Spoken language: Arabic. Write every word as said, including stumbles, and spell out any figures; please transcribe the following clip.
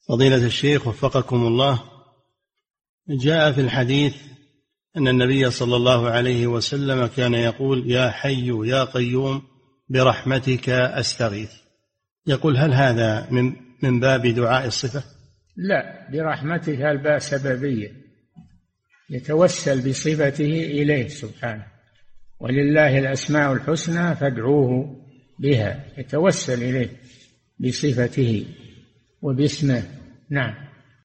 فضيلة الشيخ وفقكم الله، جاء في الحديث أن النبي صلى الله عليه وسلم كان يقول: يا حي يا قيوم برحمتك أستغيث. يقول: هل هذا من من باب دعاء الصفة؟ لا، برحمتك الباء سببية، يتوسل بصفته إليه سبحانه، ولله الأسماء الحسنى فادعوه بها، يتوسل إليه بصفته وباسمه. نعم.